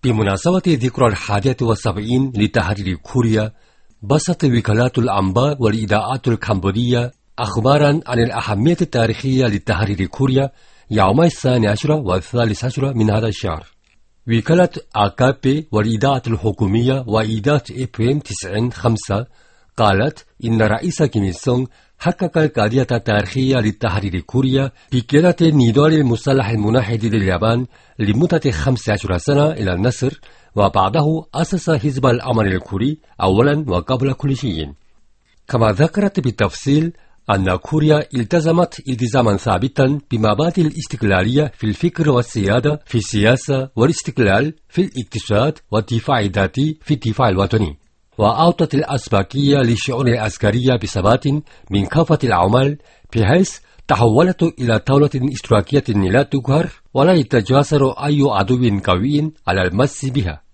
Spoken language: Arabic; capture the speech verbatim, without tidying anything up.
بمناسبة ذكرى الحادية والسبعين لتحرير كوريا، بسطت وكالات الأنباء والإذاعات الكمبودية أخبارا عن الأهمية التاريخية لتحرير كوريا يومي الثاني عشر والثالث عشر من هذا الشهر. وكالة آكابي والإذاعة الحكومية وإذاعة إف إم تسعين خمسة قالت إن رئيس كيم إل سونغ حقق القضية التاريخية لتحرير كوريا بقيادة النضال المسلح المناهض لليابان لمدة خمس عشرة سنة إلى النصر، وبعده أسس حزب الأمن الكوري أولا وقبل كل شيء. كما ذكرت بالتفصيل أن كوريا التزمت التزاما ثابتا بمبادئ الاستقلالية في الفكر والسيادة في السياسة، والاستقلال في الاقتصاد، والدفاع الذاتي في الدفاع الوطني، وأعطت الأسبقية للشؤون العسكرية بثبات من كافة العمال، بحيث تحولت إلى دولة اشتراكية لا تقهر ولا يتجاسر أي عدو قوي على المس بها.